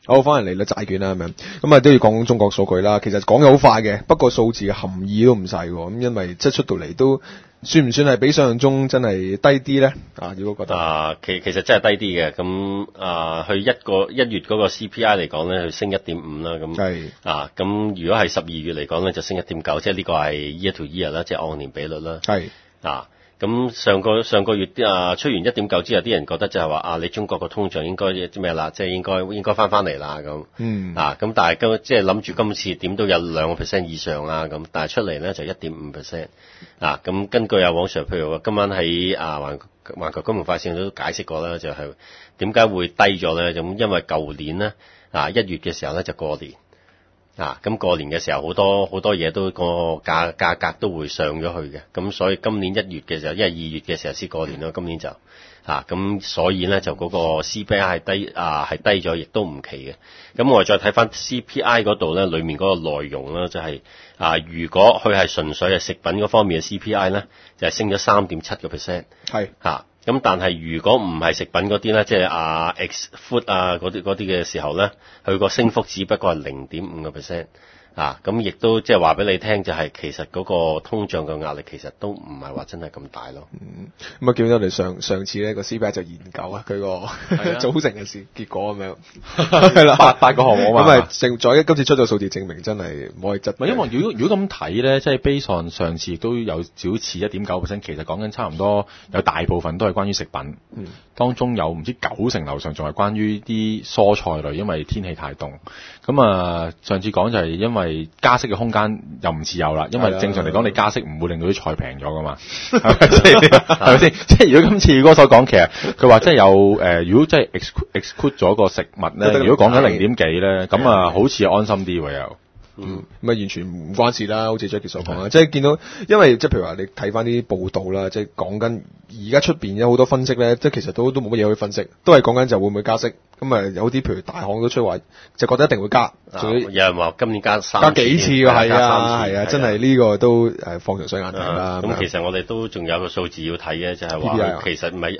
好，翻嚟利率債券啦咁樣，咁啊都要講中國數據啦。其實講嘅好快嘅，不過數字嘅含義都唔細喎。咁因為即係出到嚟都算唔算係比想象中真係低啲咧？啊，如果覺得其實真係低啲嘅。咁去1月嗰個 CPI 嚟講咧，佢升 1.5 啦。咁係咁如果係12月嚟講咧，就升 1.9， 即係呢個係 year to year 啦，即係按年比率啦。 係咁上個月出完 1.9 之後，啲人覺得就係話你中國個通脹應該咩啦，即係應該翻嚟啦咁。咁但係即係諗住今次點都有2% 以上啦咁，但係出嚟咧就 1.5%。咁根據網上譬如話今晚喺環球金融快線都解釋過啦，就係點解會低咗咧？咁因為舊年咧1月嘅時候咧就過年。咁過年嘅時候好多嘢都個價格都會上咗去嘅，咁所以今年1月嘅時候，因為2月嘅時候先過年咯，今年就咁所以咧就嗰個 CPI 係低咗，亦都唔奇嘅。咁我哋再睇翻 CPI 嗰度咧，裡面嗰個內容咧就係如果佢係純粹係食品嗰方面嘅 CPI 咧，就係升咗 3.7%。係咁但係如果唔係食品嗰啲咧，即係ex food 嗰啲嘅時候咧，佢個升幅只不過係 0.5%。咁亦都即係話俾你聽，就係其實嗰個通脹嘅壓力其實都唔係話真係咁大咯。 咁見到我哋上次咧個 CPI 就研究佢個組成嘅結果咁樣，係啦八個項目嘛。咁咪今次出咗數字證明真係唔可以質疑。 因為如果咁睇咧，即係 based on 上次亦都有少似 1.9%， 其實講緊差唔多有大部分都係關於食品。當中有唔知90%樓上仲係關於啲蔬菜類，因為天氣太凍。咁上次講就係因為加息嘅空間又唔似有啦，因為正常嚟講你加息唔會令到啲菜平咗噶嘛，係咪先？即係如果今次哥所講，其實佢話即係有如果真係 exclude 咗個食物咧，如果講緊0.幾咧，咁好似安心啲喎又。 完全唔關事啦，好似 Jackie 所講啦，即係見到，因為即係譬如話你睇翻啲報道啦，即係講緊而家出邊有好多分析咧，即係其實都冇乜嘢可以分析，都係講緊就會唔會加息，咁有啲譬如大行都出話就覺得一定會加， 有人話今年加幾次㗎，係啊，真係呢個都放長雙眼睇啦。 咁其實我哋都仲有個數字要睇嘅，就係話其實咪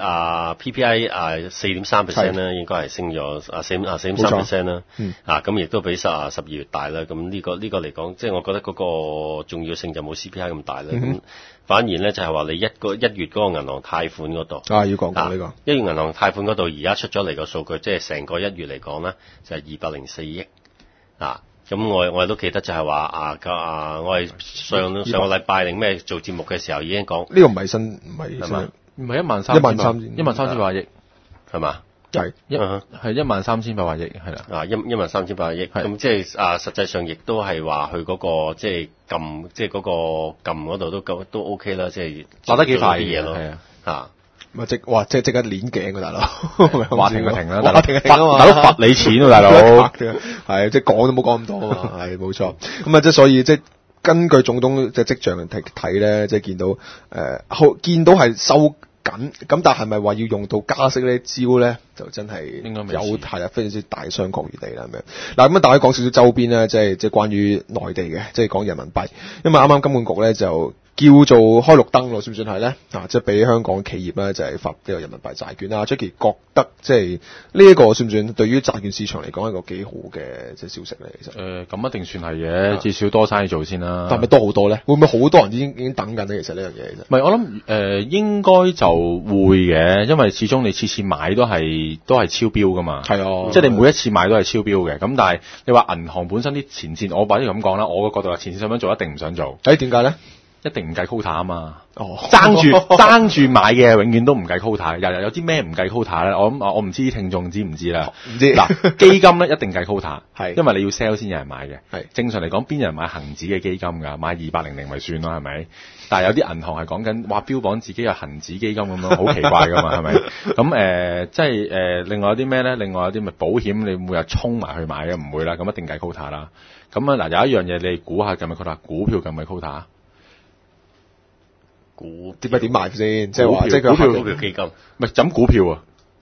PPI 4.3% 咧，應該係升咗4.3% 啦，咁亦都比12月大啦，咁呢個嚟講，即係我覺得嗰個重要性就冇 CPI 咁大啦。咁反而咧就係話你一月嗰個銀行貸款嗰度要講呢個 1月銀行貸款嗰度而家出咗嚟個數據，即係成個1月嚟講咧就係204億。咁我哋都記得就係話我哋上個禮拜定咩做節目嘅時候已經講呢個唔係新唔係13800億係嘛？ 係13800億係啦 ，13800億，咁即係實際上亦都係話佢嗰個即係嗰個撳嗰度都 OK 啦，即係打得幾快啲嘢咯， 即刻鏈頸㗎大佬， 話停就停啦， 大佬停啊嘛， 大佬罰你錢喎大佬， 係即係講都冇講咁多啊嘛，係冇錯，咁即係所以即係根據總統嘅跡象嚟睇咧，即係見到係收緊，咁但係咪話要用到加息呢招咧？就真係有係非常之大商榷餘地啦咁樣。嗱咁大家講少少周邊咧，即係關於內地嘅，即係講人民幣，因為啱啱金管局咧就叫做開綠燈咯，算唔算係咧？即係俾香港企業咧就係發呢個人民幣債券啦。Jackie 覺得即係呢一個算唔算對於債券市場嚟講係一個幾好嘅即係消息咧？其實咁一定算係嘅，至少多生意做先啦。 但係咪多好多咧？會唔會好多人已經等緊咧？其實呢樣嘢其實唔係我諗應該就會嘅，因為始終你次次買都係超標噶嘛。係啊，即係你每一次買都係超標嘅。咁但係你話銀行本身啲前線，我或者咁講啦，我個角度話前線想唔想做，一定唔想做。 點解咧？ 一定唔計 quota 啊嘛，爭住買嘅永遠都唔計 quota， 有啲咩唔計 quota 咧？我唔知啲聽眾知唔知啦？ 唔知嗱，基金咧一定計 quota， 係因為你要 sell 先有人買嘅。 係正常嚟講，邊有人買恒指嘅基金㗎？買2800咪算咯，係咪？但係有啲銀行係講緊話標榜自己有恒指基金咁樣，好奇怪㗎嘛，係咪？咁即係另外有啲咩咧？另外有啲咪保險，你每日衝埋去買嘅唔會啦，咁一定計 quota 啦。咁有一樣嘢你估下計咪 quota？ 股票計咪 quota？ 點買先？即係話即係股票基金， 唔係咁股票啊！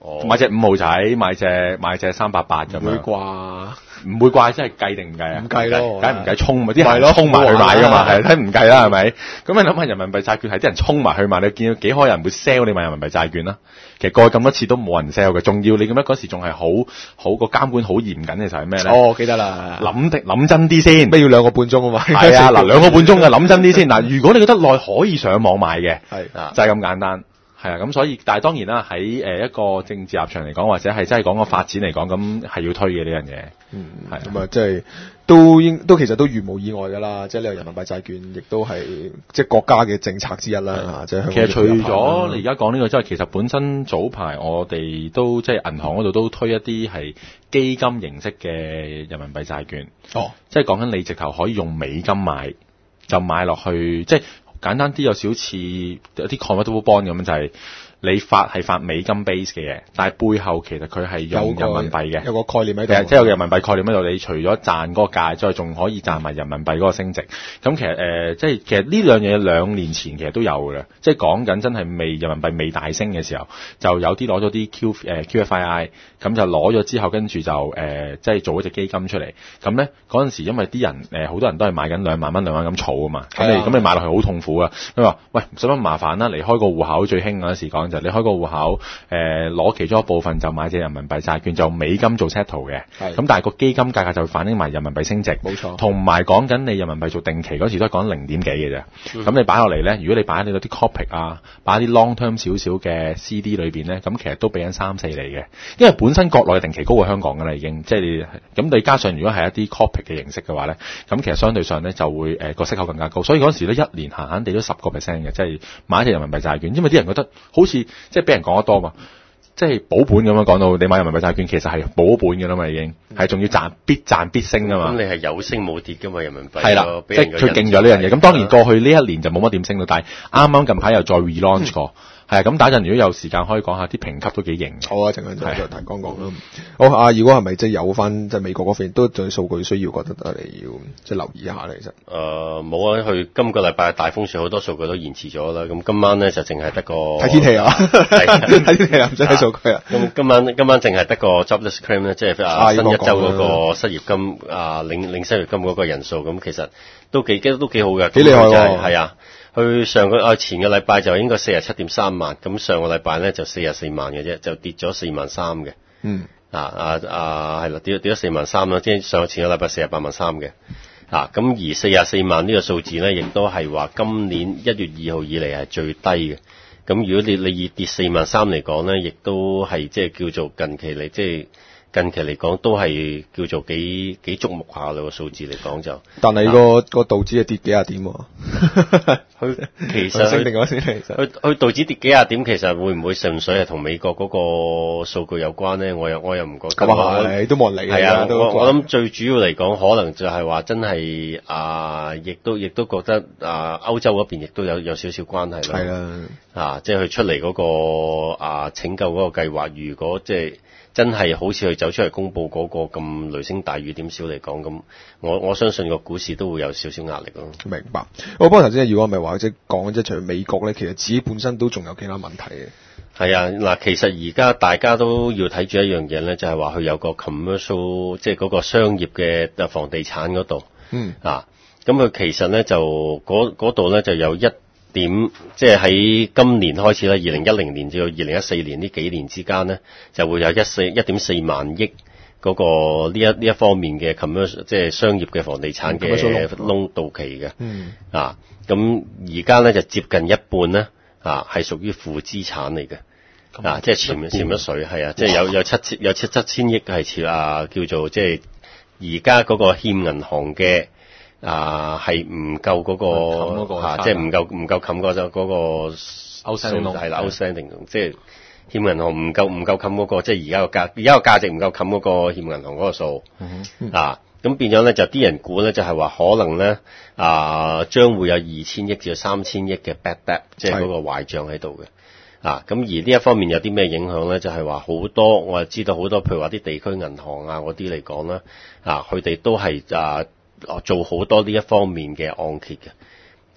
買隻5號仔，買隻388咁樣。 唔會啩？ 唔會怪，真係計定唔計啊？ 唔計咯， 梗係唔計衝嘛，啲人衝埋去買噶嘛，係睇唔計啦，係咪？咁你諗下人民幣債券係啲人衝埋去買，你見到幾可人會 sell 你買人民幣債券啦？其實過去咁多次都冇人 sell 嘅，仲要你咁樣嗰時仲係好個監管好嚴謹嘅時候係咩咧？ 哦，記得啦， 諗真啲先， 咩要2個半鐘啊嘛？ 係啊，嗱2個半鐘嘅諗真啲先。嗱，如果你覺得耐可以上網買嘅， 係就係咁簡單。係啊，咁所以，但係當然啦，喺一個政治立場嚟講，或者係真係講個發展嚟講，咁係要推嘅呢樣嘢。係咁啊，即係都其實都如無意外㗎啦。即係呢個人民幣債券，亦都係即係國家嘅政策之一啦。即係其實除咗你而家講呢個之外，其實本身早排我哋都即係銀行嗰度都推一啲係基金形式嘅人民幣債券。 哦， 即係講緊你直頭可以用美金買，就買落去，即係。簡單啲有少似有啲 convertible bond 咁樣，就係你發美金 base 嘅嘢，但係背後其實佢係用人民幣嘅， 有個概念喺度， 即係有個人民幣概念喺度。你除咗賺嗰個價之外，仲可以賺埋人民幣嗰個升值。咁其實即係其實呢兩樣嘢2年前其實都有嘅，即係講緊真係人民幣未大升嘅時候，就有啲攞咗啲 QFII， 咁就攞咗之後，跟住就即係做一隻基金出嚟。咁咧嗰陣時，因為啲人好多人都係買緊2萬蚊咁儲啊嘛，咁你買落去好痛苦啊！佢話：喂，使乜麻煩啦？離開個戶口最興嗰陣時講就係你開個戶口，攞其中一部分就買隻人民幣債券，就美金做 settle 嘅。咁但係個基金價格就會反映埋人民幣升值。 冇錯。同埋講緊你人民幣做定期嗰時都係講0點幾嘅啫。咁你擺落嚟咧，如果你擺喺你嗰啲 corporate 啊，擺喺啲 long term 少少嘅 CD 裏邊咧，咁其實都俾緊3-4厘嘅。因為本身國內嘅定期高過香港㗎啦，已經。即係咁你加上如果係一啲 corporate 嘅形式嘅話咧，咁其實相對上咧就會個息口更加高。所以嗰陣時咧1年閒閒地都10%嘅，即係買一隻人民幣債券。因為啲人覺得好似即係俾人講得多嘛，即係保本咁樣講到你買人民幣債券其實係保本㗎啦嘛，已經係仲要賺必升㗎嘛。 咁你係有升冇跌㗎嘛，人民幣係啦，即係佢勁咗呢樣嘢。咁當然過去呢1年就冇乜點升到，但係啱啱近排又再 relaunch 過。係啊，咁打陣如果有時間可以講下啲評級都幾型。 好啊，陣間再提講講啦。好啊，如果係咪即係有翻即係美國嗰邊都對數據需要，覺得你要即係留意一下咧？其實冇啊，佢今個禮拜大風雪好多數據都延遲咗啦。咁今晚咧就淨係得個睇天氣啊，睇天氣啊，唔使睇數據啊。 咁今晚淨係得個 jobless claim 咧，即係新一周嗰個失業金領失業金嗰個人數，咁其實都幾好嘅， 幾厲害喎。 係啊。佢前個禮拜就應該47.3萬，咁上個禮拜咧就44萬嘅啫，就跌咗4萬3嘅。係啦，跌咗4萬3啦，即係前個禮拜48萬3嘅。咁而44萬呢個數字咧，亦都係話今年1月2號以嚟係最低嘅。咁如果你以跌4萬3嚟講咧，亦都係即係叫做近期嚟講都係叫做幾矚目下咯，個數字嚟講就。 但係個道指係跌幾廿點喎。 佢其實升定咗先， 佢道指跌幾廿點，其實會唔會純粹係同美國嗰個數據有關咧？我又唔覺得。 咁啊係，都冇人理。 係啊，我諗最主要嚟講，可能就係話真係亦都覺得歐洲嗰邊亦都有少少關係啦。 係啦。 即係佢出嚟嗰個拯救嗰個計劃，如果即係。真係好似佢走出嚟公佈嗰個咁雷聲大雨點小嚟講，咁我相信個股市都會有少少壓力咯。 明白。不過頭先如果咪話即係講即係除咗美國咧，其實自己本身都仲有其他問題嘅。 係啊，嗱，其實而家大家都要睇住一樣嘢咧，就係話佢有個 commercial， 即係嗰個商業嘅房地產嗰度。咁佢其實咧就嗰度咧就有即係喺今年開始咧，2010年至到2014年呢幾年之間咧，就會有1.4萬億嗰個呢一方面嘅 commercial， 即係商業嘅房地產嘅 loan 到期嘅。咁而家咧就接近一半咧，係屬於負資產嚟嘅。即係潛咗水，係啊，即係有7,000億係叫做即係而家嗰個欠銀行嘅。係唔夠嗰個即係唔夠冚嗰個 outstanding 係啦 outstanding， 即係欠銀行唔夠冚嗰個，即係而家個價值唔夠冚嗰個欠銀行嗰個數。咁變咗咧就啲人估咧就係話可能咧將會有2,000億至到3,000億嘅 bad debt， 即係嗰個壞帳喺度嘅。咁而呢一方面有啲咩影響咧？就係話好多我係知道好多，譬如話啲地區銀行嗰啲嚟講啦，佢哋都係做好多呢一方面嘅按揭嘅。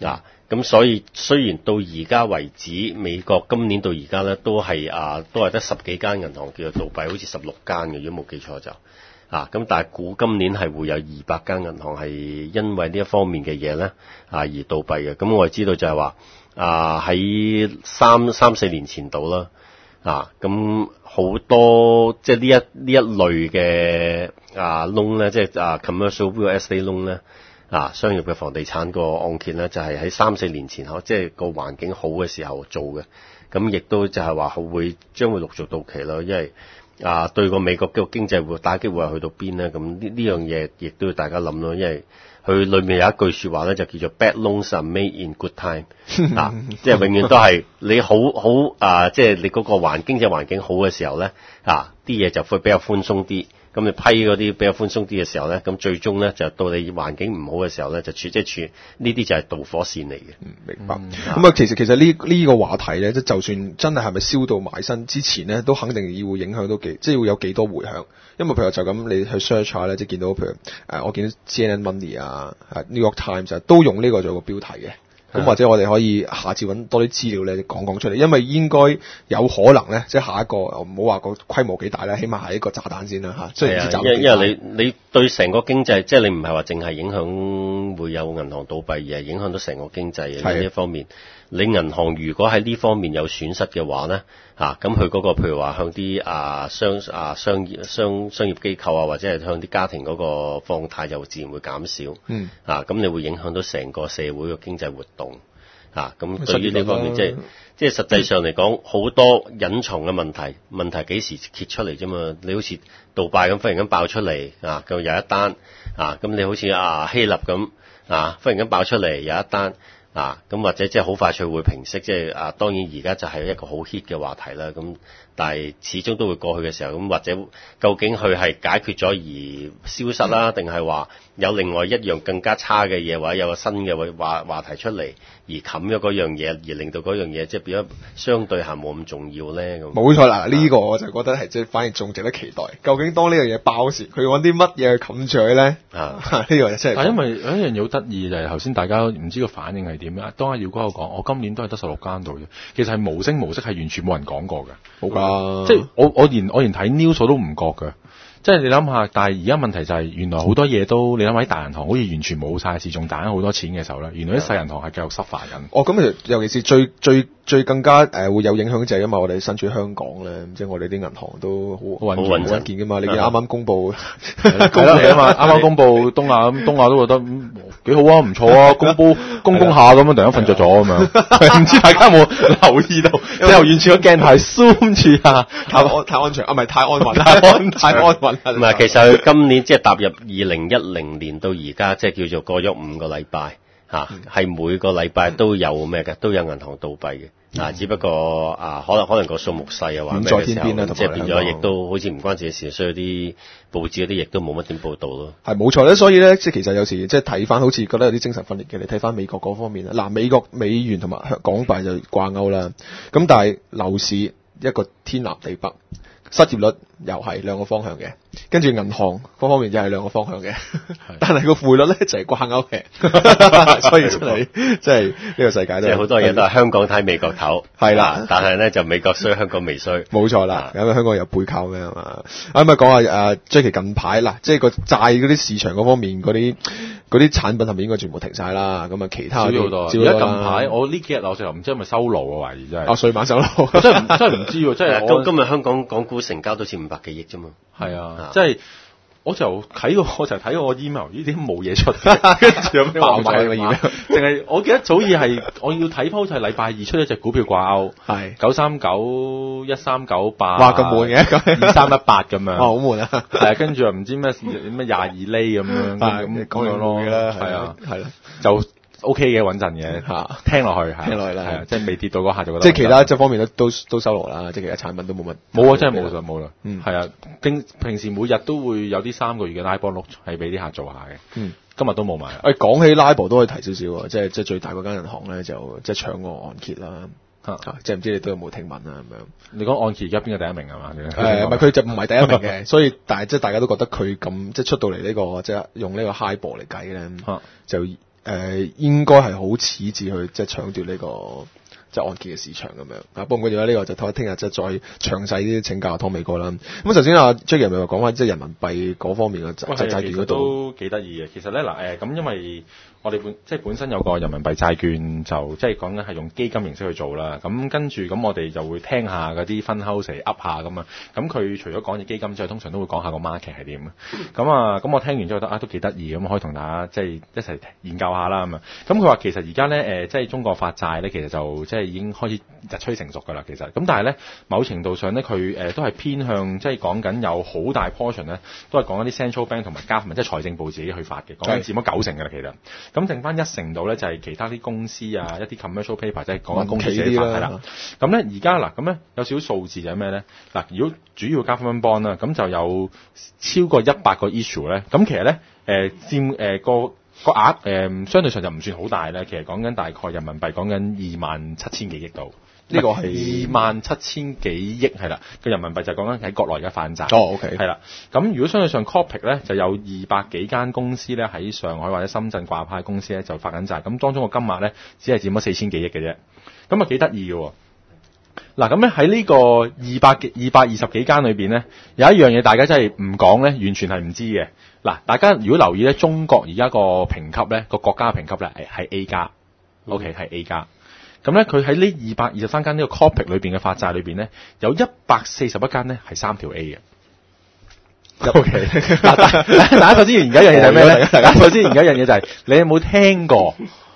咁所以雖然到而家為止，美國今年到而家咧都係得10幾間銀行叫做倒閉，好似16間嘅，如果冇記錯就咁，但係估今年係會有200間銀行係因為呢一方面嘅嘢咧而倒閉嘅。咁我哋知道就係話喺三四年前度啦咁好多即係呢一類嘅loan 咧，即係commercial real estate loan 咧。商業嘅房地產個按揭咧，就係喺3、4年前即係個環境好嘅時候做嘅，咁亦都就係話將會陸續到期咯，因為對個美國嘅經濟會打擊會係去到邊咧？咁呢樣嘢亦都要大家諗咯，因為佢裏面有一句說話咧，就叫做 Bad loans are made in good time 即係永遠都係你好即係你嗰個經濟環境好嘅時候咧，啲嘢就會比較寬鬆啲。咁你批嗰啲比較寬鬆啲嘅時候咧，咁最終咧就到你環境唔好嘅時候咧，就處呢啲就係導火線嚟嘅。 明白。咁其實呢個話題咧，就算真係咪燒到埋身之前咧，都肯定要會影響到即係會有幾多迴響。因為譬如就咁你去 search 下咧，即係見到譬如我見到 CNN Money New York Times 都用呢個做個標題嘅。咁或者我哋可以下次揾多啲資料咧講出嚟，因為應該有可能咧，即係下一個唔好話個規模幾大啦，起碼係一個炸彈先啦嚇。 因為你對成個經濟，即係你唔係話淨係影響會有銀行倒閉，而係影響到成個經濟嘅呢一方面。你銀行如果喺呢方面有損失嘅話咧，咁佢嗰個譬如話向啲商業機構或者係向啲家庭嗰個放貸就自然會減少。咁你會影響到成個社會嘅經濟活動。咁對於呢方面，即係實際上嚟講，好多隱藏嘅問題幾時揭出嚟啫嘛？你好似杜拜咁，忽然間爆出嚟咁有一單咁你好似希臘咁忽然間爆出嚟有一單。咁或者即係好快脆會平息，即係當然而家就係一個好 hit 嘅話題啦。咁但係始終都會過去嘅時候，咁或者究竟佢係解決咗而消失啦，定係話有另外一樣更加差嘅嘢，或者有個新嘅話題出嚟而冚咗嗰樣嘢，而令到嗰樣嘢即係變咗相對係冇咁重要咧。咁冇錯啦，呢個我就覺得係即係反而仲值得期待。究竟當呢樣嘢爆時，佢揾啲乜嘢去冚住佢咧？呢個真係。 因為有一樣嘢好得意就係頭先大家唔知個反應係點樣。當阿耀哥講，我今年都係得16間度啫，其實係無聲無息，係完全冇人講過嘅。 冇㗎， 即係我連睇 news 都唔覺㗎。即係你諗下，但係而家問題就係原來好多嘢都你諗下喺大銀行好似完全冇晒事，仲賺緊好多錢嘅時候咧，原來啲細銀行係繼續suffer緊。 咁尤其是最更加會有影響就係因為我哋身處香港咧，即係我哋啲銀行都好穩健㗎嘛。你見啱啱公佈公佈啊嘛，啱啱公佈東亞都覺得幾好啊，唔錯啊，公下咁樣，突然間瞓着咗咁樣。唔知大家有冇留意到？之後完全個鏡頭係 zoom 住太安全唔係太安穩，太安穩。 唔係，其實佢今年即係踏入2010年到而家，即係叫做過咗5個禮拜係每個禮拜都有咩嘅，都有銀行倒閉嘅。只不過可能個數目細啊，或者咩嘅時候，即係變咗，亦都好似唔關自己事，所以啲報紙嗰啲亦都冇乜點報導咯。 係冇錯咧，所以咧，即係其實有時即係睇翻，好似覺得有啲精神分裂嘅。你睇翻美國嗰方面啦，美國美元同埋港幣就掛鈎啦。咁但係樓市一個天南地北，失業率又係兩個方向嘅，跟住銀行嗰方面又係兩個方向嘅，但係個匯率咧就係掛鈎嘅，所以真係呢個世界都即係好多嘢都係香港睇美國頭，係啦，但係咧就美國衰，香港未衰， 冇錯啦。咁香港有背靠嘅係嘛？咁講下Jackie 近排啦，即係個債嗰啲市場嗰方面嗰啲產品係咪應該全部停晒啦？咁其他少咗好多。而家近排我呢幾日我成日唔知係咪收爐啊，懷疑真係。 歲晚收爐， 真係唔知喎，真係。 今日香港港股成交都似500幾億啫嘛。 係啊，即係我就睇過我 email， 呢啲冇嘢出嘅，跟住有咩爆晒個 email，淨係我記得早已係我要睇翻好似係禮拜2出一隻股票掛鈎，係939、1398， 哇咁悶嘅 ，2318咁樣， 好悶啊， 係啊，跟住又唔知咩22厘咁樣，咁樣咯，係啊，係啦，就。O K 嘅穩陣嘅聽落去啦，即係未跌到嗰下就覺得。 即係其他即方面都收落啦，即係其他產品都冇乜。 冇啊，真係冇啦。係啊，平時每日都會有啲3個月嘅 LIBOR look 係俾啲客做下嘅。今日都冇埋。 講起 LIBOR 都可以提少少，即係最大嗰間銀行咧就即係搶個按揭啦。即係唔知你都有冇聽聞啊咁樣？你講按揭而家邊個第一名係嘛？唔係佢就唔係第一名嘅，所以但係即係大家都覺得佢咁即係出到嚟呢個即係用呢個 HIBOR嚟計咧，就應該係好矢志去即係搶奪呢個即係按揭嘅市場咁樣。不過唔緊要啦，呢個就睇聽日即係再詳細啲請教阿湯美哥啦。咁頭先阿 Jackie 咪話講翻即係人民幣嗰方面嘅債券嗰度都幾得意嘅。其實咧咁因為我哋本身有個人民幣債券，就即係講緊係用基金形式去做啦。咁跟住咁我哋就會聽下嗰啲分 house 嚟 up 下咁啊。咁佢除咗講隻基金之外，通常都會講下個 market 係點。咁我聽完之後覺得都幾得意，咁可以同大家即係一齊研究下啦咁啊。咁佢話其實而家咧即係中國發債咧，其實就即係已經開始日趨成熟㗎啦。其實咁但係咧某程度上咧佢都係偏向即係講緊有好大 portion 咧都係講緊啲 central bank 同埋government即係財政部自己去發嘅，講緊佔咗90%㗎啦其實。咁剩翻1%度咧就係其他啲公司啊，一啲 commercial paper 即係講緊公司自己發係啦。咁咧而家咁咧有少少數字就係咩咧？如果主要 government bond 啦，咁就有超過100個 issue 咧。咁其實咧佔個額相對上就唔算好大咧。其實講緊大概人民幣講緊27,000幾億度。呢個係27,000幾億係啦，個人民幣就講緊喺國內而家發債。 OK 係啦。咁如果相對上 Copic 咧就有200幾間公司咧喺上海或者深圳掛牌公司咧就發緊債，咁當中個金額咧只係佔咗4,000幾億嘅啫，咁幾得意嘅。咁咧喺呢個220幾間裏邊咧，有一樣嘢大家真係唔講咧，完全係唔知嘅。大家如果留意咧，中國而家個評級咧個國家評級咧係 A 加，OK 係 A 加。咁咧，佢喺呢223間呢個 Copic 裏邊嘅發債裏邊咧，有141間咧係3條 A 嘅。OK， 大家首先研究一樣嘢就係咩咧？大家首先研究一樣嘢就係你有冇聽過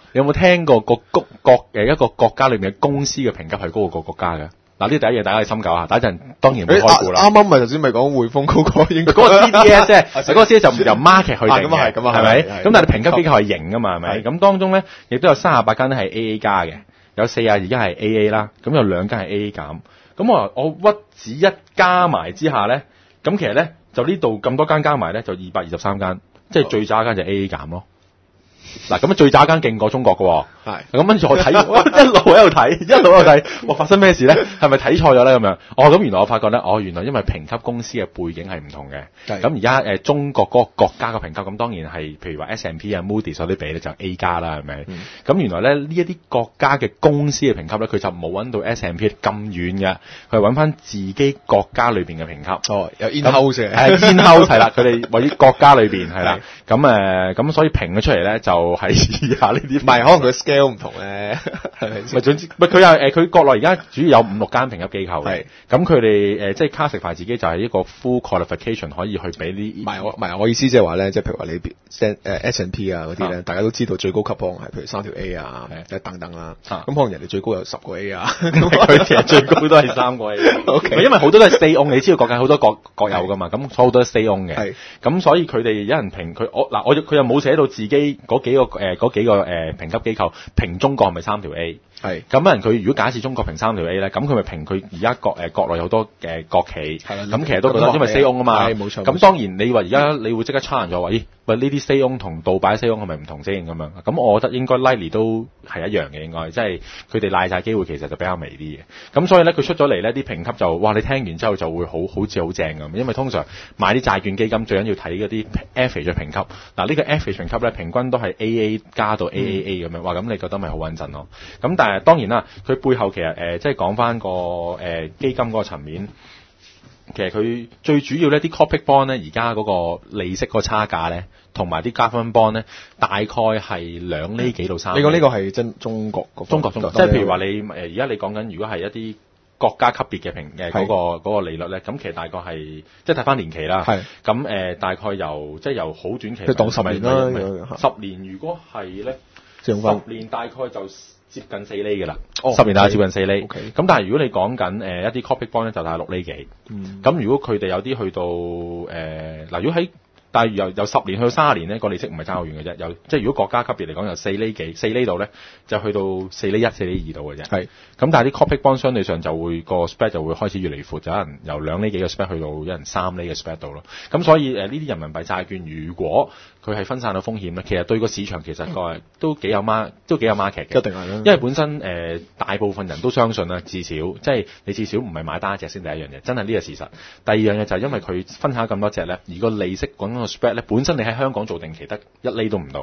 一個國家裏面嘅公司嘅評級係高過個國家嘅？呢第一樣大家去深究下。第一陣當然唔會開估啦。 啱咪頭先咪講匯豐嗰個應該嗰個 CDS 即係嗰個 CDS 就由 market 去定嘅， 咁啊係咪？咁但係評級機構係型㗎嘛，係咪？咁當中咧亦都有38間咧係 AA 加嘅。有42間係 AA 啦，咁有2間係 AA 減。咁我屈指一加埋之下咧，咁其實咧就呢度咁多間加埋咧就223間，即係最渣間就 AA 減咯。咁最渣間勁過中國嘅。係。咁跟住我睇，一路喺度睇，我發生咩事咧？係咪睇錯咗咧？咁樣。咁原來我發覺咧，原來因為評級公司嘅背景係唔同嘅。咁而家中國嗰個國家嘅評級，咁當然係譬如話 S&P 啊、Moody's 嗰啲比咧就 A 加啦，係咪？咁原來咧呢一啲國家嘅公司嘅評級咧，佢就冇揾到 S&P 咁遠嘅，佢係揾翻自己國家裏邊嘅評級。 有 in-house 嘅。 係 in-house 係啦，佢哋位於國家裏邊係啦。咁所以評咗出嚟咧就係以下呢啲。唔係，可能佢 scale 唔同咧，係咪先？總之，佢又佢國內而家主要有5-6間評級機構嘅，咁佢哋即係 classify 自己就係一個 full qualification 可以去俾呢。唔係我意思即係話咧，即係譬如話你 S&P 啊嗰啲咧，大家都知道最高級可能係譬如3條 A 啊，等等啦。咁可能人哋最高有10個 A 啊， 佢其實最高都係3個 A。OK，因為好多都係 stay on， 你知道國家好多國有噶嘛，咁好多都 stay on 嘅。咁所以佢哋有人評佢，佢又冇寫到自己嗰幾個評級機構評中國係咪3條 A？係咁人佢如果假設中國評3條 A 咧，咁佢咪評佢而家國內有好多國企，咁其實都覺得因為 stay on 啊嘛，冇錯。咁當然你話而家你會即刻 challenge 咗話，咦？喂呢啲 stay on 同杜拜 stay on 係咪唔同先咁樣？咁我覺得應該 likely 都係一樣嘅，應該即係佢哋賴曬機會其實就比較微啲嘅。咁所以咧佢出咗嚟咧啲評級就哇你聽完之後就會好似好正咁，因為通常買啲債券基金最緊要睇嗰啲 average 評級。呢個 average 評級咧平均都係 AA 加到 AAA 咁樣，哇咁你覺得咪好穩陣咯？咁但係當然啦，佢背後其實即係講翻個基金嗰個層面，其實佢最主要咧啲 corporate bond 咧而家嗰個利息個差價咧，同埋啲 government bond 咧，大概係2厘幾到3厘。 你講呢個係真中國，即係譬如話你而家你講緊如果係一啲國家級別嘅嗰個利率咧，咁其實大概係即係睇翻年期啦。咁大概由好短期， 即係當10年啦。 10年如果係咧，10年大概就接近4厘嘅啦 ，10 年大概接近4厘。 咁但係如果你講緊一啲 corporate bond 咧，就大概6厘幾。咁如果佢哋有啲去到如果喺但係由10年去到30年咧，個利息唔係爭好遠嘅啫。即係如果國家級別嚟講，由4厘幾、4厘度咧，就去到4厘1、4厘2度嘅啫。咁但係啲 corporate bond 相對上就會個 spread 就會開始越嚟越闊，就有人由2厘幾嘅 spread 去到有人3厘嘅 spread 度咯。咁所以呢啲人民幣債券如果佢係分散到風險咧，其實對個市場其實都幾有 market 嘅。 一定係啦。 因為本身大部分人都相信啦，至少即係你至少唔係買單一隻先第一樣嘢，真係呢個事實。第二樣嘢就係因為佢分下咁多隻咧，而個利息講緊個 spread 咧，本身你喺香港做定期得1厘都唔到。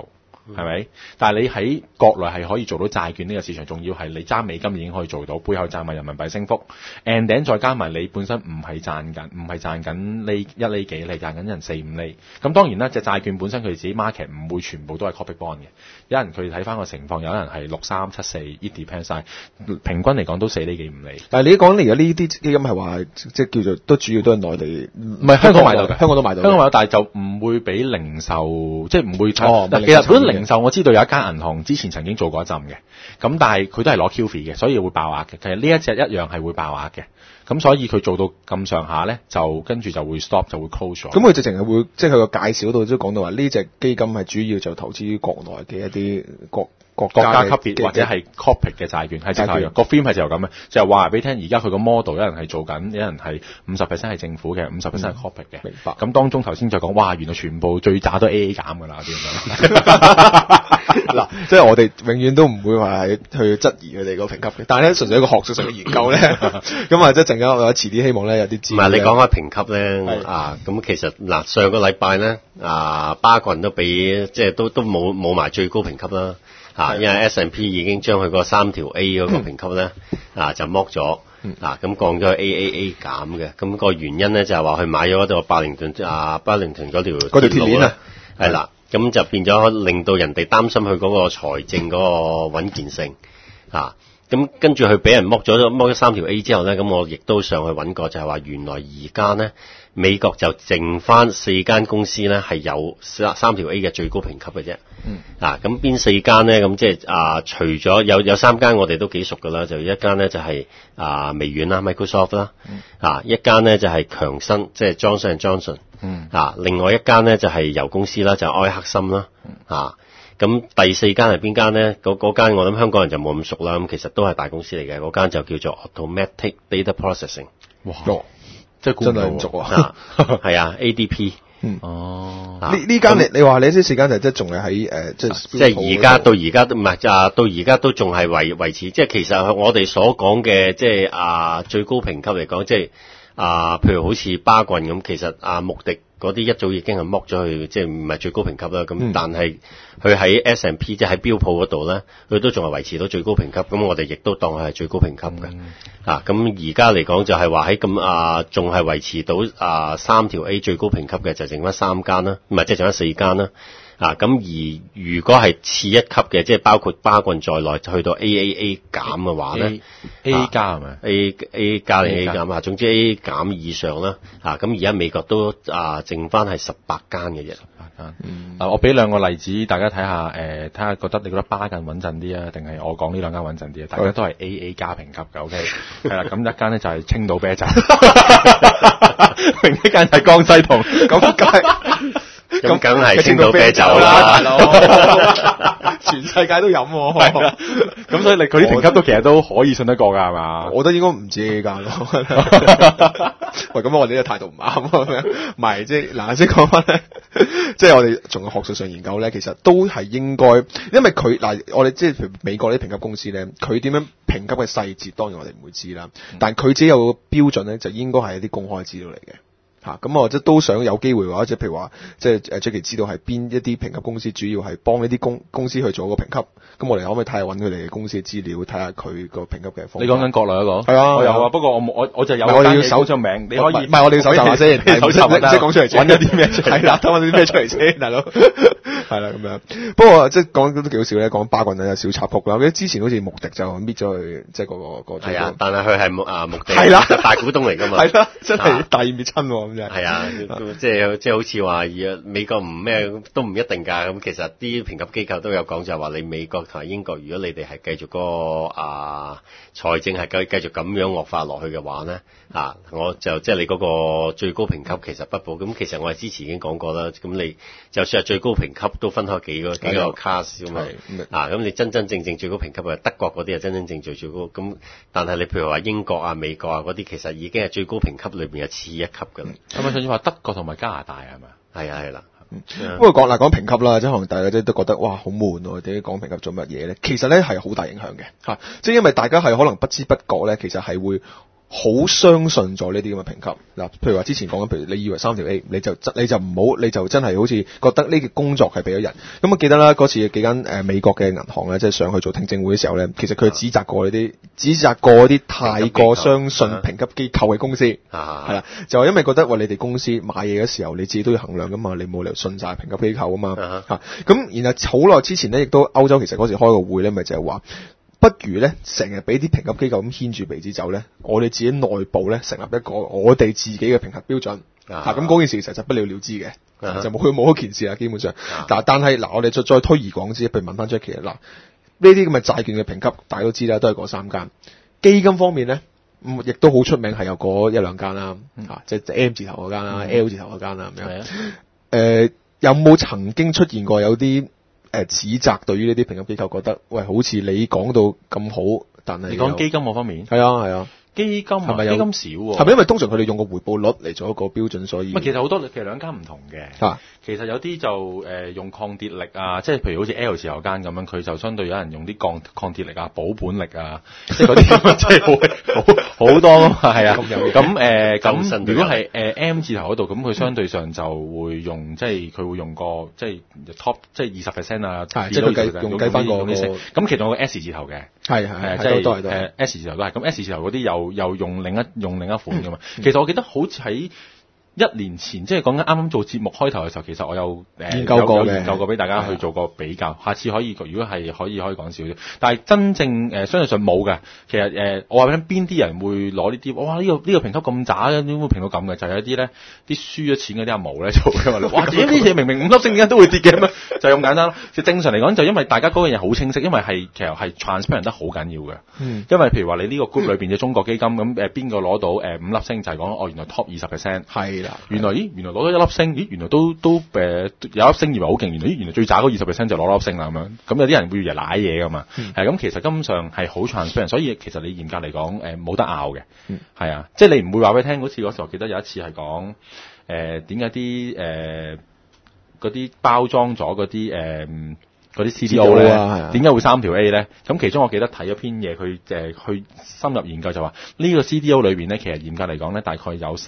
係咪？但係你喺國內係可以做到債券呢個市場，仲要係你揸美金已經可以做到，背後賺埋人民幣升幅 ，and then 再加埋你本身唔係賺緊呢一厘幾，你賺緊人4-5厘。咁當然啦，隻債券本身佢哋自己 market 唔會全部都係 copy bond 嘅，有人佢睇翻個情況，有人係6.3、7.4，it depends 晒，平均嚟講都4厘幾5厘。 但係你講嚟嘅呢啲基金係話即係叫做都主要都係內地， 唔係香港買到嘅， 香港都買到， 香港買到，但係就唔會俾零售，即係唔會。 哦， 其實本身零售我知道有一間銀行之前曾經做過一陣嘅，咁但係佢都係攞 QF 嘅，所以會爆額嘅。其實呢一隻一樣係會爆額嘅，咁所以佢做到咁上下咧，就跟住就會 stop 就會 close 咗。 咁佢直情係會，即係佢個介紹度都講到話呢隻基金係主要就投資於國內嘅一啲國家級別或者係 corporate 嘅債券，係直頭個 theme 係就咁嘅，就係話俾你聽，而家佢個 model 有人係做緊，有人係50% 係政府嘅，50% 係 corporate 嘅。 明白。 咁當中頭先就講，哇，原來全部最渣都 AA 減㗎啦，啲咁樣。 嗱，即係我哋永遠都唔會話係去質疑佢哋個評級嘅，但係咧純粹一個學術上嘅研究咧，咁啊即係陣間我遲啲希望咧有啲資料。 唔係你講開評級咧啊，咁其實嗱上個禮拜咧巴郡都俾即係都冇埋最高評級啦。因為 S&P 已經將佢個3條 A 嗰個評級咧就剝咗，咁降咗去 AAA 減嘅，咁個原因咧就係話佢買咗嗰度巴靈頓嗰條鐵鏈啊， 係啦，咁就變咗令到人哋擔心佢嗰個財政嗰個穩健性，咁跟住佢俾人剝咗3條 A 之後咧，咁我亦都上去揾過，就係話原來而家咧美國就剩翻4間公司咧係有3條 A 嘅最高評級嘅啫。咁邊4間咧？咁即係除咗有3間我哋都幾熟噶啦，就一間咧就係微軟啦 Microsoft 啦，一間咧就係強生，即係 Johnson & Johnson，另外一間咧就係油公司啦，就係埃克森啦，咁第4間係邊間咧？嗰間我諗香港人就冇咁熟啦，咁其實都係大公司嚟嘅，嗰間就叫做 Automatic Data Processing。 哇！即係真係唔熟啊！ 係啊 ，ADP。 哦，呢間你話你啲4間就即係仲係喺即係而家到而家都唔係到而家都仲係維持，即係其實我哋所講嘅即係最高評級嚟講，即係譬如好似巴郡咁，其實穆迪嗰啲一早已經係剝咗佢，即係唔係最高評級啦。咁但係佢喺 S&P 即係喺標普嗰度咧，佢都仲係維持到最高評級。咁我哋亦都當佢係最高評級嘅。咁而家嚟講就係話喺咁仲係維持到3條 A 最高評級嘅，就剩翻3間啦，唔係即係剩翻4間啦。咁而如果係次一級嘅，即係包括巴郡在內，去到 AAA 減嘅話咧 ，A 加係咪 ？A 加定 A 減啊？總之 A 減以上啦。咁而家美國都剩翻係18間嘅啫。 我俾2個例子，大家睇下睇下覺得你覺得巴郡穩陣啲啊，定係我講呢2間穩陣啲啊？大家都係 AA 加評級嘅 ，OK， 係啦。咁一間咧就係青島啤酒，另一間係江西銅， 咁梗係青島啤酒啦，大佬， 全世界都飲喎。咁所以你佢啲評級都其實都可以信得過㗎，係嘛？ 我覺得應該唔止 A 間咯。喂，咁我哋呢個態度唔啱咁樣。唔係，即係嗱，先講翻咧，即係我哋從學術上研究咧，其實都係應該，因為佢嗱，我哋即係譬如美國啲評級公司咧，佢點樣評級嘅細節，當然我哋唔會知啦。但係佢自己有個標準咧，就應該係一啲公開資料嚟嘅。咁我即係都想有機會話，即係譬如話，即係Jackie 知道係邊一啲評級公司主要係幫呢啲公司去做一個評級，咁我哋可唔可以睇下揾佢哋嘅公司嘅資料，睇下佢個評級嘅方法？ 你講緊國內一個？ 係啊， 我有啊，不過我就有。 我哋要搜咗名，你可以唔係我哋要搜集下先， 搜集即係講出嚟， 揾咗啲咩出嚟？ 係啦，揾啲咩出嚟先，大佬。係啦，咁樣。不過即係講都幾好笑咧，講巴郡有小插曲啦。我記得之前好似穆迪就搣咗佢，即係嗰個。 係啊，但係佢係穆迪係啦， 大股東嚟㗎嘛。 係啦，真係大義滅親喎，咁樣。係啊。即係好似話美國唔咩都唔一定㗎，咁其實啲評級機構都有講，就係話你美國同埋英國，如果你哋係繼續嗰個財政係繼續咁樣惡化落去嘅話咧，我就即係你嗰個最高評級其實不保。咁其實我哋之前已經講過啦，咁你就算係最高評級都分開幾個 class 咁嘛，咁你真正最高評級啊，德國嗰啲係真正最高，咁但係你譬如話英國啊、美國啊嗰啲，其實已經係最高評級裏邊係次一級㗎啦。 係咪甚至話德國同埋加拿大係咪？ 係啊，係啦。 不過講評級啦，即係可能大家都覺得哇好悶喎，點解講評級做乜嘢咧？其實咧係好大影響嘅，即係因為大家係可能不知不覺咧，其實係會好相信咗呢啲咁嘅評級嗱，譬如話之前講緊，譬如你以為3條 A，你就唔好，你就真係好似覺得呢個工作係俾咗人。咁我記得啦，嗰次幾間美國嘅銀行咧，即係上去做聽證會嘅時候咧，其實佢指責過啲太過相信評級機構嘅公司，係啦，就係因為覺得喂，你哋公司買嘢嘅時候，你自己都要衡量噶嘛，你冇理由信晒評級機構啊嘛，咁然後好耐之前咧，亦都歐洲其實嗰時開個會咧，咪就係話，不如咧成日俾啲評級機構咁牽住鼻子走咧，我哋自己內部咧成立一個我哋自己嘅評核標準，咁嗰件事其實就不了了之嘅，就冇一件事啦，基本上。但係嗱，我哋再推而廣之，譬如問翻 Jackie 嗱，呢啲咁嘅債券嘅評級，大家都知啦，都係嗰3間。基金方面咧，亦都好出名，係有嗰1-2間啦，即係 M 字頭嗰間啦，L 字頭嗰間啦咁樣。有冇曾經出現過有啲指責對於呢啲評級機構覺得，喂，好似你講到咁好，但係你講基金嗰方面， 係啊， 基金係咪基金少喎？ 係咪因為通常佢哋用個回報率嚟做一個標準，所以其實好多其實兩間唔同嘅。其實有啲就用抗跌力啊，即係譬如好似 L 字頭間咁樣，佢就相對有人用啲抗跌力啊、保本力啊，即係嗰啲即係好多咯，係啊。咁如果係M 字頭嗰度，咁佢相對上就會用即係佢會用個即係 top 即係20% 啊， 即係佢用計翻個咁其中有個 S 字頭嘅， 係即係S 字頭都係。咁 S 字頭嗰啲又用另一款噶嘛。其實我記得好似喺1年前，即係講緊啱啱做節目開頭嘅時候，其實我有研究過俾大家去做個比較。下次可以，如果係可以講少少。但係真正相對上冇嘅。其實我話俾你聽，邊啲人會攞呢啲？哇！呢個評級咁渣嘅，點會評到咁嘅？就係有一啲咧，啲輸咗錢嗰啲阿毛咧做嘅嘛。哇！點解呢啲嘢明明5粒星點解都會跌嘅咁樣？就係咁簡單咯。正常嚟講，就因為大家嗰樣嘢好清晰，因為其實係 transparent 得好緊要嘅。因為譬如話你呢個 group 裏邊嘅中國基金咁邊個攞到5粒星，就係講原來 top 20%。係啦。原來攞咗1粒星，原來都有粒星以為好勁，原來最渣嗰20%就攞粒星啦咁樣。咁有啲人會以為瀨嘢噶嘛。咁其實根本上係好 transparent，所以其實你嚴格嚟講冇得拗嘅。係啊，即係你唔會話俾你聽，好似嗰時候記得有一次係講點解啲嗰啲包裝咗嗰啲 CDO 咧，點解會3條 A 咧？咁其中我記得睇咗篇嘢，佢去深入研究就話呢個 CDO 裏邊咧，其實嚴格嚟講咧，大概有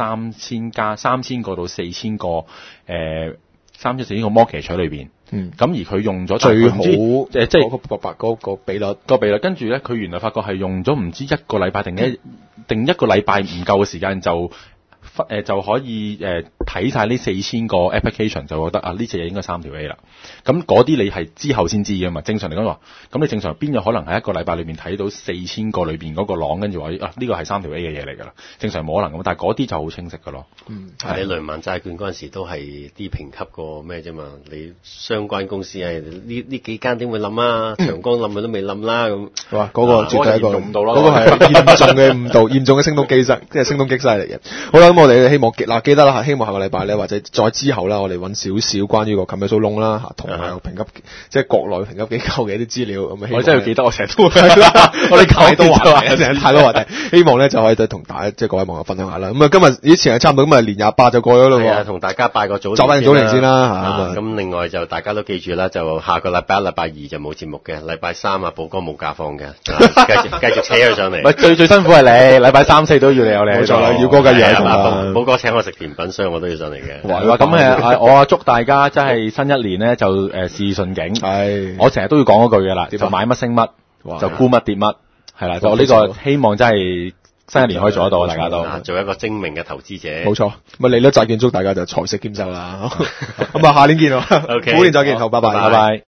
3000個到4000個3000-4000個 mortgage 喺裏邊。咁而佢用咗最好即係嗰個比率，跟住咧佢原來發覺係用咗唔知1個禮拜定一個禮拜唔夠嘅時間就可以睇晒呢4000個 application， 就覺得呢隻嘢應該3條 A 啦。咁嗰啲你係之後先知㗎嘛？正常嚟講話，咁你正常邊有可能喺一個禮拜裏面睇到4000個裏邊嗰個欄，跟住話呢個係3條 A 嘅嘢嚟㗎啦？正常冇可能咁，但係嗰啲就好清晰㗎咯。 你雷曼債券嗰陣時都係啲評級個咩啫嘛？你相關公司係呢幾間點會冧啊？長江冧佢都未冧啦咁。哇！ 嗰個絕對係一個誤導咯， 嗰個係嚴重嘅誤導，嚴重嘅聲東擊西，即係聲東擊西嚟嘅。好啦，咁我哋希望記得啦，希望下個禮拜咧，或者再之後啦，我哋揾少少關於個 commercial loan 啦，同埋評級，即係國內評級機構嘅一啲資料。咁我真係要記得，我成日都我哋太多話題，太多話題。希望咧就可以同大家即係各位網友分享下啦。咁今日以前係差唔多，咁啊年28就過咗咯。 係啊，同大家拜個早年， 就拜早年先啦。 咁另外就大家都記住啦，就下個禮拜1、禮拜2就冇節目嘅，禮拜3寶哥冇假放嘅，繼續扯佢上嚟。 最辛苦係你，禮拜3、4都要你有你。 冇錯啦，耀哥嘅嘢寶哥請我食甜品，所以我都要上嚟嘅。 咁我祝大家真係新一年咧就事順境。係，我成日都要講嗰句嘅啦，就買乜升乜，就沽乜跌乜，係啦。就呢個希望真係新一年可以做得到，大家都做一個精明嘅投資者。 冇錯，咪利率債券祝大家就財色兼收啦。咁下年見咯。虎年再見，好，拜拜。